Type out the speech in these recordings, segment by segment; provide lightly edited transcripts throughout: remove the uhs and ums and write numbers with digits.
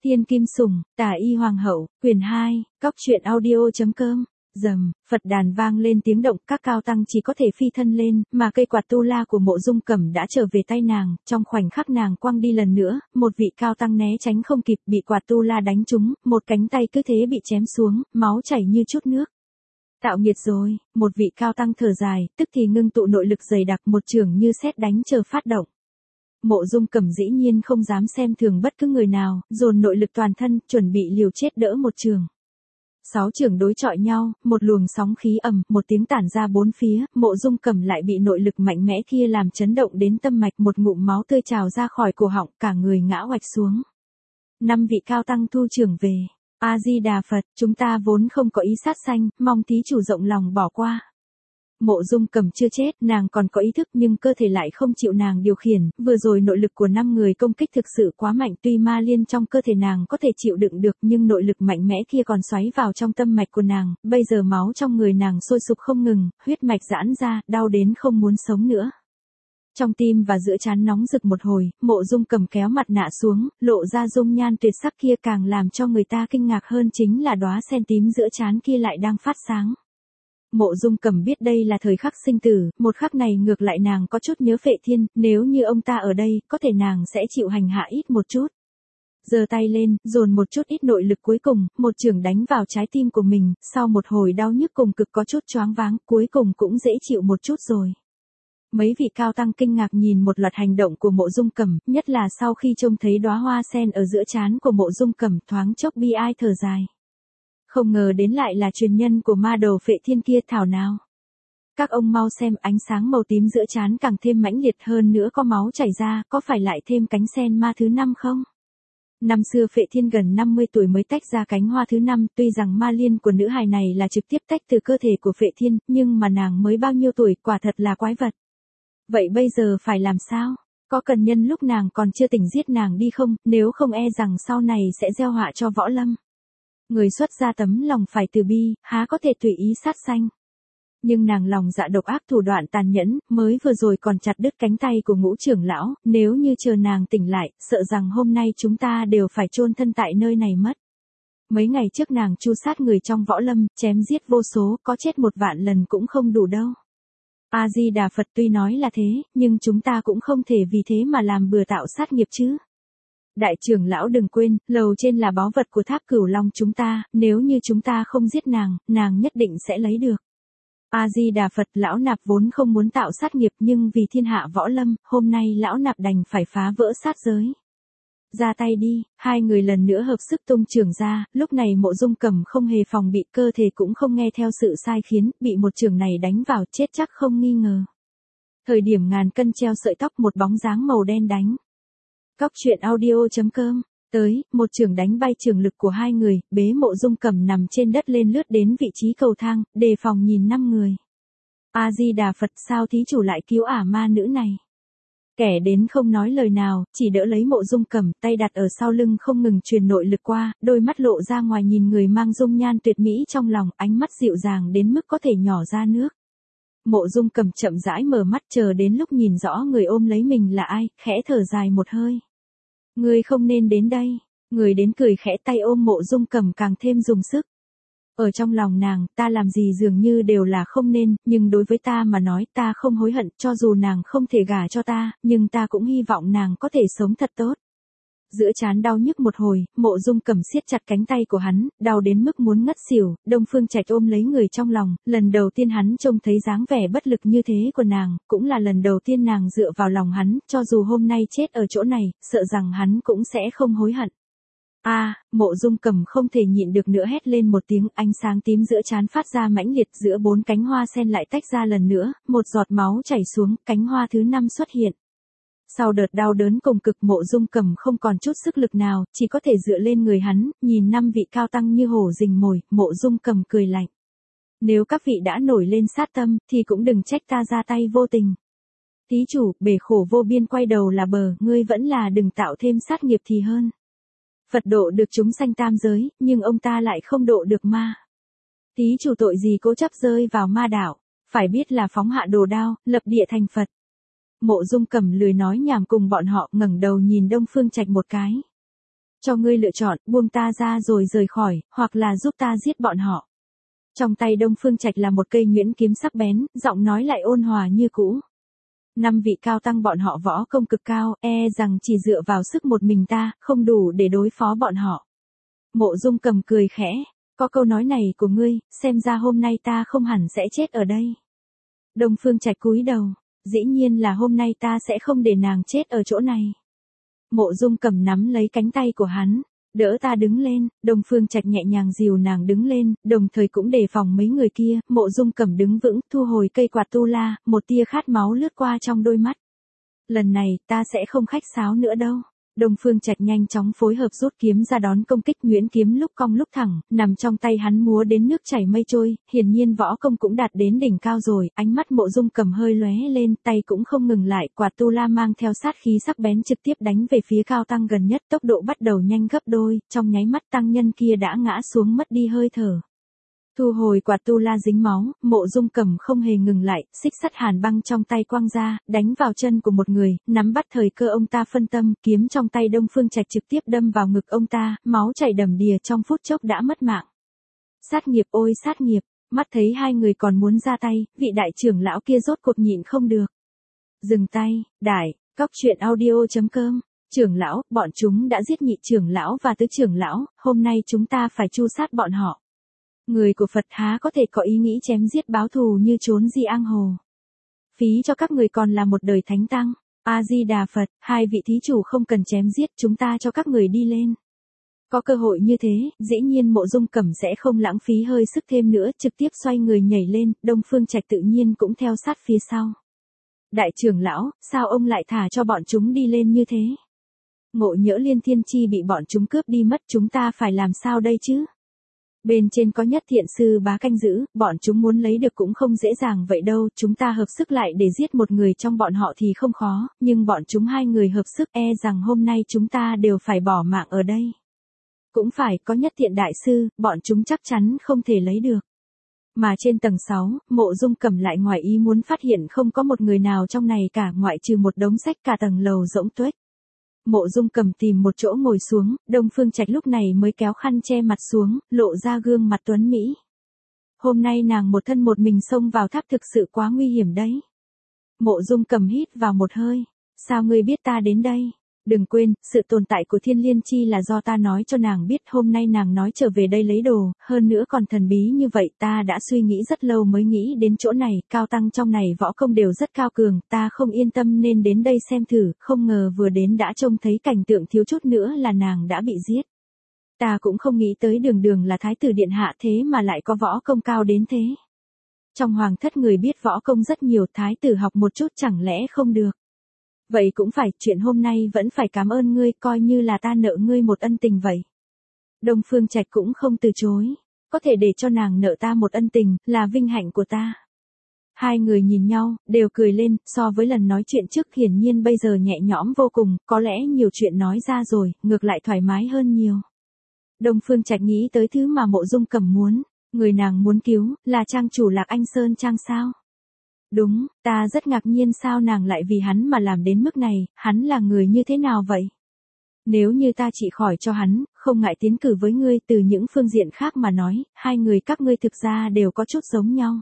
Thiên Kim Sủng, Tà Y Hoàng Hậu, quyển 2, Cóc truyện audio.com. Rầm, Phật đàn vang lên tiếng động, các cao tăng chỉ có thể phi thân lên, mà cây quạt tu la của Mộ Dung Cẩm đã trở về tay nàng, trong khoảnh khắc nàng quăng đi lần nữa, một vị cao tăng né tránh không kịp, bị quạt tu la đánh trúng, một cánh tay cứ thế bị chém xuống, máu chảy như chút nước. Tạo nghiệt rồi, một vị cao tăng thở dài, tức thì ngưng tụ nội lực dày đặc, một chưởng như sét đánh chờ phát động. Mộ Dung Cẩm dĩ nhiên không dám xem thường bất cứ người nào, dồn nội lực toàn thân, chuẩn bị liều chết đỡ một chưởng. 6 chưởng đối chọi nhau, một luồng sóng khí ầm, một tiếng tản ra bốn phía, Mộ Dung Cẩm lại bị nội lực mạnh mẽ kia làm chấn động đến tâm mạch, một ngụm máu tươi trào ra khỏi cổ họng, cả người ngã oạch xuống. 5 vị cao tăng thu chưởng về. A Di Đà Phật, chúng ta vốn không có ý sát sanh, mong thí chủ rộng lòng bỏ qua. Mộ Dung Cẩm chưa chết, nàng còn có ý thức nhưng cơ thể lại không chịu nàng điều khiển, vừa rồi nội lực của 5 người công kích thực sự quá mạnh, tuy ma liên trong cơ thể nàng có thể chịu đựng được nhưng nội lực mạnh mẽ kia còn xoáy vào trong tâm mạch của nàng, bây giờ máu trong người nàng sôi sục không ngừng, huyết mạch giãn ra, đau đến không muốn sống nữa. Trong tim và giữa trán nóng rực một hồi, Mộ Dung Cẩm kéo mặt nạ xuống, lộ ra dung nhan tuyệt sắc kia, càng làm cho người ta kinh ngạc hơn chính là đóa sen tím giữa trán kia lại đang phát sáng. Mộ Dung Cẩm biết đây là thời khắc sinh tử, một khắc này ngược lại nàng có chút nhớ Phệ Thiên, nếu như ông ta ở đây, có thể nàng sẽ chịu hành hạ ít một chút. Giơ tay lên, dồn một chút ít nội lực cuối cùng, một chưởng đánh vào trái tim của mình, sau một hồi đau nhức cùng cực có chút choáng váng, cuối cùng cũng dễ chịu một chút rồi. Mấy vị cao tăng kinh ngạc nhìn một loạt hành động của Mộ Dung Cẩm, nhất là sau khi trông thấy đóa hoa sen ở giữa trán của Mộ Dung Cẩm, thoáng chốc bi ai thở dài. Không ngờ đến lại là truyền nhân của ma đầu Phệ Thiên kia thảo nào. Các ông mau xem, ánh sáng màu tím giữa trán càng thêm mãnh liệt hơn nữa, có máu chảy ra, có phải lại thêm cánh sen ma thứ 5 không? Năm xưa Phệ Thiên gần 50 tuổi mới tách ra cánh hoa thứ 5, tuy rằng ma liên của nữ hài này là trực tiếp tách từ cơ thể của Phệ Thiên, nhưng mà nàng mới bao nhiêu tuổi, quả thật là quái vật. Vậy bây giờ phải làm sao? Có cần nhân lúc nàng còn chưa tỉnh giết nàng đi không, nếu không e rằng sau này sẽ gieo họa cho võ lâm. Người xuất gia tấm lòng phải từ bi, há có thể tùy ý sát sanh. Nhưng nàng lòng dạ độc ác, thủ đoạn tàn nhẫn, mới vừa rồi còn chặt đứt cánh tay của Ngũ trưởng lão, nếu như chờ nàng tỉnh lại, sợ rằng hôm nay chúng ta đều phải chôn thân tại nơi này mất. Mấy ngày trước nàng tru sát người trong võ lâm, chém giết vô số, có chết 1 vạn lần cũng không đủ đâu. A Di Đà Phật, tuy nói là thế, nhưng chúng ta cũng không thể vì thế mà làm bừa tạo sát nghiệp chứ. Đại trưởng lão đừng quên, lầu trên là báu vật của Tháp Cửu Long chúng ta, nếu như chúng ta không giết nàng nhất định sẽ lấy được. A Di Đà Phật, lão nạp vốn không muốn tạo sát nghiệp, nhưng vì thiên hạ võ lâm, hôm nay lão nạp đành phải phá vỡ sát giới. Ra tay đi, hai người lần nữa hợp sức tung chưởng ra, lúc này Mộ Dung Cẩm không hề phòng bị, cơ thể cũng không nghe theo sự sai khiến, bị một chưởng này đánh vào chết chắc không nghi ngờ. Thời điểm ngàn cân treo sợi tóc, một bóng dáng màu đen đánh. Cóc truyện audio.com. Tới, một chưởng đánh bay chưởng lực của hai người, bế Mộ Dung Cẩm nằm trên đất lên, lướt đến vị trí cầu thang, đề phòng nhìn 5 người. A Di Đà Phật, sao thí chủ lại cứu ả ma nữ này? Kẻ đến không nói lời nào, chỉ đỡ lấy Mộ Dung Cẩm, tay đặt ở sau lưng không ngừng truyền nội lực qua, đôi mắt lộ ra ngoài nhìn người mang dung nhan tuyệt mỹ trong lòng, ánh mắt dịu dàng đến mức có thể nhỏ ra nước. Mộ Dung Cẩm chậm rãi mở mắt, chờ đến lúc nhìn rõ người ôm lấy mình là ai, khẽ thở dài một hơi. Ngươi không nên đến đây. Người đến cười khẽ, tay ôm Mộ Dung Cẩm càng thêm dùng sức. Ở trong lòng nàng, ta làm gì dường như đều là không nên, nhưng đối với ta mà nói, ta không hối hận, cho dù nàng không thể gả cho ta, nhưng ta cũng hy vọng nàng có thể sống thật tốt. Giữa trán đau nhức một hồi, Mộ Dung Cẩm siết chặt cánh tay của hắn, đau đến mức muốn ngất xỉu. Đông Phương Trạch ôm lấy người trong lòng, lần đầu tiên hắn trông thấy dáng vẻ bất lực như thế của nàng, cũng là lần đầu tiên nàng dựa vào lòng hắn, cho dù hôm nay chết ở chỗ này, sợ rằng hắn cũng sẽ không hối hận. Mộ Dung Cẩm không thể nhịn được nữa hét lên một tiếng, ánh sáng tím giữa trán phát ra mãnh liệt, giữa 4 cánh hoa sen lại tách ra lần nữa, một giọt máu chảy xuống, cánh hoa thứ 5 xuất hiện. Sau đợt đau đớn cùng cực, Mộ Dung Cẩm không còn chút sức lực nào, chỉ có thể dựa lên người hắn, nhìn 5 vị cao tăng như hổ rình mồi, Mộ Dung Cẩm cười lạnh. Nếu các vị đã nổi lên sát tâm, thì cũng đừng trách ta ra tay vô tình. Thí chủ, bể khổ vô biên quay đầu là bờ, ngươi vẫn là đừng tạo thêm sát nghiệp thì hơn. Phật độ được chúng sanh tam giới, nhưng ông ta lại không độ được ma. Thí chủ tội gì cố chấp rơi vào ma đạo, phải biết là phóng hạ đồ đao, lập địa thành Phật. Mộ Dung Cẩm lười nói nhảm cùng bọn họ, ngẩng đầu nhìn Đông Phương Trạch một cái. Cho ngươi lựa chọn, buông ta ra rồi rời khỏi, hoặc là giúp ta giết bọn họ. Trong tay Đông Phương Trạch là một cây nhuyễn kiếm sắc bén, giọng nói lại ôn hòa như cũ. 5 vị cao tăng bọn họ võ công cực cao, rằng chỉ dựa vào sức một mình ta, không đủ để đối phó bọn họ. Mộ Dung Cầm cười khẽ, có câu nói này của ngươi, xem ra hôm nay ta không hẳn sẽ chết ở đây. Đông Phương Trạch cúi đầu, dĩ nhiên là hôm nay ta sẽ không để nàng chết ở chỗ này. Mộ Dung Cầm nắm lấy cánh tay của hắn, đỡ ta đứng lên. Đông Phương Trạch nhẹ nhàng dìu nàng đứng lên, đồng thời cũng đề phòng mấy người kia. Mộ Dung Cầm đứng vững, thu hồi cây quạt tu la, một tia khát máu lướt qua trong đôi mắt. Lần này, ta sẽ không khách sáo nữa đâu. Đông Phương Trạch nhanh chóng phối hợp rút kiếm ra đón công kích. Nhuyễn kiếm lúc cong lúc thẳng, nằm trong tay hắn múa đến nước chảy mây trôi, hiển nhiên võ công cũng đạt đến đỉnh cao rồi. Ánh mắt Mộ Dung Cầm hơi lóe lên, tay cũng không ngừng lại, quạt tu la mang theo sát khí sắc bén trực tiếp đánh về phía cao tăng gần nhất, tốc độ bắt đầu nhanh gấp đôi, trong nháy mắt tăng nhân kia đã ngã xuống mất đi hơi thở. Thu hồi quạt tu la dính máu, Mộ Dung Cầm không hề ngừng lại, xích sắt hàn băng trong tay quăng ra, đánh vào chân của một người, nắm bắt thời cơ ông ta phân tâm, kiếm trong tay Đông Phương Trạch trực tiếp đâm vào ngực ông ta, máu chảy đầm đìa trong phút chốc đã mất mạng. Sát nghiệp ôi sát nghiệp, mắt thấy hai người còn muốn ra tay, vị đại trưởng lão kia rốt cuộc nhịn không được. Dừng tay, đại, cóc truyện audio.com, trưởng lão, bọn chúng đã giết nhị trưởng lão và tứ trưởng lão, hôm nay chúng ta phải tru sát bọn họ. Người của Phật há có thể có ý nghĩ chém giết báo thù như trốn di ang hồ. Phí cho các người còn là một đời thánh tăng. A-di-đà Phật, hai vị thí chủ không cần chém giết, chúng ta cho các người đi lên. Có cơ hội như thế, dĩ nhiên Mộ Dung Cẩm sẽ không lãng phí hơi sức thêm nữa, trực tiếp xoay người nhảy lên, Đông Phương Trạch tự nhiên cũng theo sát phía sau. Đại trưởng lão, sao ông lại thả cho bọn chúng đi lên như thế? Ngộ nhỡ Liên Thiên Chi bị bọn chúng cướp đi mất, chúng ta phải làm sao đây chứ? Bên trên có Nhất Thiện Sư Bá canh giữ, bọn chúng muốn lấy được cũng không dễ dàng vậy đâu, chúng ta hợp sức lại để giết một người trong bọn họ thì không khó, nhưng bọn chúng hai người hợp sức rằng hôm nay chúng ta đều phải bỏ mạng ở đây. Cũng phải, có Nhất Thiện Đại Sư, bọn chúng chắc chắn không thể lấy được. Mà trên tầng 6, Mộ Dung Cẩm lại ngoài ý muốn phát hiện không có một người nào trong này cả, ngoại trừ một đống sách cả tầng lầu rỗng tuếch. Mộ Dung Cẩm tìm một chỗ ngồi xuống, Đông Phương Trạch lúc này mới kéo khăn che mặt xuống, lộ ra gương mặt tuấn mỹ. Hôm nay nàng một thân một mình xông vào tháp thực sự quá nguy hiểm đấy. Mộ Dung Cẩm hít vào một hơi, sao ngươi biết ta đến đây? Đừng quên, sự tồn tại của Thiên Liên Chi là do ta nói cho nàng biết, hôm nay nàng nói trở về đây lấy đồ, hơn nữa còn thần bí như vậy, ta đã suy nghĩ rất lâu mới nghĩ đến chỗ này, cao tăng trong này võ công đều rất cao cường, ta không yên tâm nên đến đây xem thử, không ngờ vừa đến đã trông thấy cảnh tượng thiếu chút nữa là nàng đã bị giết. Ta cũng không nghĩ tới đường đường là thái tử điện hạ thế mà lại có võ công cao đến thế. Trong hoàng thất người biết võ công rất nhiều, thái tử học một chút chẳng lẽ không được. Vậy cũng phải, chuyện hôm nay vẫn phải cảm ơn ngươi, coi như là ta nợ ngươi một ân tình vậy. Đông Phương Trạch cũng không từ chối, có thể để cho nàng nợ ta một ân tình, là vinh hạnh của ta. Hai người nhìn nhau, đều cười lên, so với lần nói chuyện trước hiển nhiên bây giờ nhẹ nhõm vô cùng, có lẽ nhiều chuyện nói ra rồi, ngược lại thoải mái hơn nhiều. Đông Phương Trạch nghĩ tới thứ mà Mộ Dung Cẩm muốn, người nàng muốn cứu, là trang chủ Lạc Anh Sơn Trang sao? Đúng, ta rất ngạc nhiên sao nàng lại vì hắn mà làm đến mức này, hắn là người như thế nào vậy? Nếu như ta chỉ khỏi cho hắn, không ngại tiến cử với ngươi, từ những phương diện khác mà nói, hai người các ngươi thực ra đều có chút giống nhau.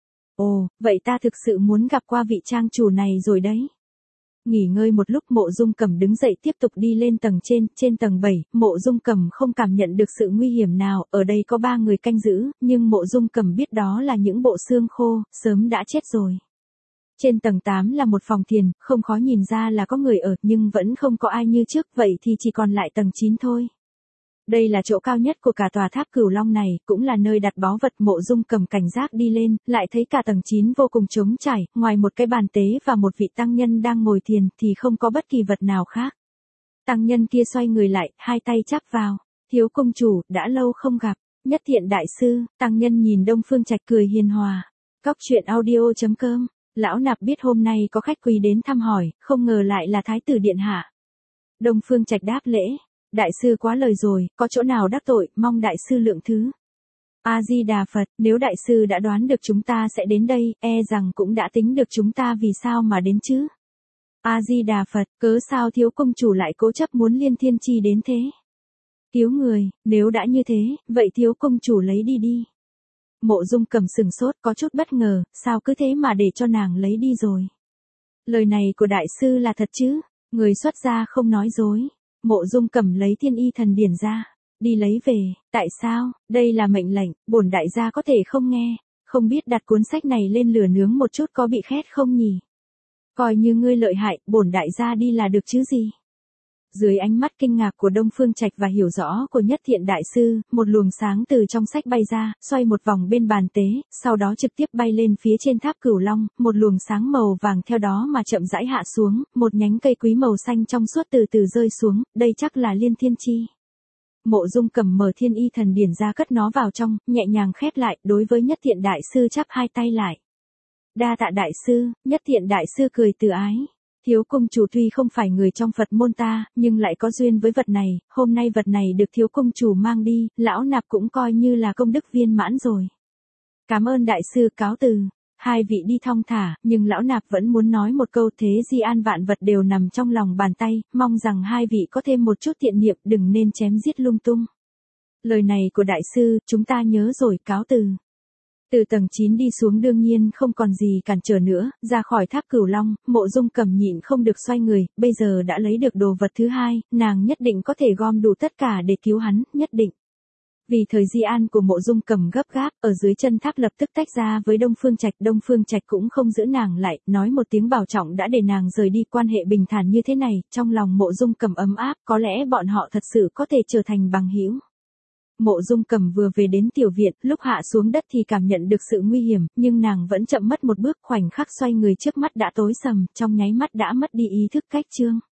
Ồ, vậy ta thực sự muốn gặp qua vị trang chủ này rồi đấy. Nghỉ ngơi một lúc Mộ Dung Cẩm đứng dậy tiếp tục đi lên tầng trên tầng 7, Mộ Dung Cẩm không cảm nhận được sự nguy hiểm nào, ở đây có 3 người canh giữ, nhưng Mộ Dung Cẩm biết đó là những bộ xương khô, sớm đã chết rồi. Trên tầng 8 là một phòng thiền, không khó nhìn ra là có người ở, nhưng vẫn không có ai như trước, vậy thì chỉ còn lại tầng 9 thôi. Đây là chỗ cao nhất của cả tòa tháp Cửu Long này, cũng là nơi đặt báu vật. Mộ Dung Cẩm cảnh giác đi lên, lại thấy cả tầng 9 vô cùng trống trải, ngoài một cái bàn tế và một vị tăng nhân đang ngồi thiền thì không có bất kỳ vật nào khác. Tăng nhân kia xoay người lại, hai tay chắp vào, thiếu công chủ, đã lâu không gặp, Nhất Thiện Đại Sư. Tăng nhân nhìn Đông Phương Trạch cười hiền hòa. Cóc truyện audio.com, lão nạp biết hôm nay có khách quý đến thăm hỏi, không ngờ lại là Thái tử Điện Hạ. Đông Phương Trạch đáp lễ. Đại sư quá lời rồi, có chỗ nào đắc tội, mong đại sư lượng thứ. A-di-đà Phật, nếu đại sư đã đoán được chúng ta sẽ đến đây, rằng cũng đã tính được chúng ta vì sao mà đến chứ. A-di-đà Phật, cớ sao thiếu công chủ lại cố chấp muốn Liên Thiên Chi đến thế? Thiếu người, nếu đã như thế, vậy thiếu công chủ lấy đi đi. Mộ Dung Cẩm sừng sốt có chút bất ngờ, sao cứ thế mà để cho nàng lấy đi rồi. Lời này của đại sư là thật chứ, người xuất gia không nói dối. Mộ Dung Cẩm lấy Thiên Y Thần Điển ra, đi lấy về, tại sao, đây là mệnh lệnh, bổn đại gia có thể không nghe, không biết đặt cuốn sách này lên lửa nướng một chút có bị khét không nhỉ? Coi như ngươi lợi hại, bổn đại gia đi là được chứ gì? Dưới ánh mắt kinh ngạc của Đông Phương Trạch và hiểu rõ của Nhất Thiện đại sư, một luồng sáng từ trong sách bay ra, xoay một vòng bên bàn tế, sau đó trực tiếp bay lên phía trên tháp Cửu Long, một luồng sáng màu vàng theo đó mà chậm rãi hạ xuống, một nhánh cây quý màu xanh trong suốt từ từ rơi xuống, đây chắc là Liên Thiên Chi. Mộ Dung Cẩm mở Thiên Y Thần Điển ra cất nó vào trong, nhẹ nhàng khép lại, đối với Nhất Thiện đại sư chắp hai tay lại. Đa tạ đại sư, Nhất Thiện đại sư cười từ ái. Thiếu công chủ tuy không phải người trong Phật môn ta, nhưng lại có duyên với vật này, hôm nay vật này được thiếu công chủ mang đi, lão nạp cũng coi như là công đức viên mãn rồi. Cảm ơn đại sư, cáo từ. Hai vị đi thong thả, nhưng lão nạp vẫn muốn nói một câu, thế di an vạn vật đều nằm trong lòng bàn tay, mong rằng hai vị có thêm một chút thiện niệm, đừng nên chém giết lung tung. Lời này của đại sư, chúng ta nhớ rồi, cáo từ. Từ tầng 9 đi xuống đương nhiên không còn gì cản trở nữa, ra khỏi tháp Cửu Long, Mộ Dung Cẩm nhịn không được xoay người, bây giờ đã lấy được đồ vật thứ hai, nàng nhất định có thể gom đủ tất cả để cứu hắn, nhất định. Vì thời di an của Mộ Dung Cẩm gấp gáp, ở dưới chân tháp lập tức tách ra với Đông Phương Trạch cũng không giữ nàng lại, nói một tiếng bảo trọng đã để nàng rời đi. Quan hệ bình thản như thế này, trong lòng Mộ Dung Cẩm ấm áp, có lẽ bọn họ thật sự có thể trở thành bằng hữu. Mộ Dung Cẩm vừa về đến tiểu viện, lúc hạ xuống đất thì cảm nhận được sự nguy hiểm, nhưng nàng vẫn chậm mất một bước, khoảnh khắc xoay người trước mắt đã tối sầm, trong nháy mắt đã mất đi ý thức cách chương.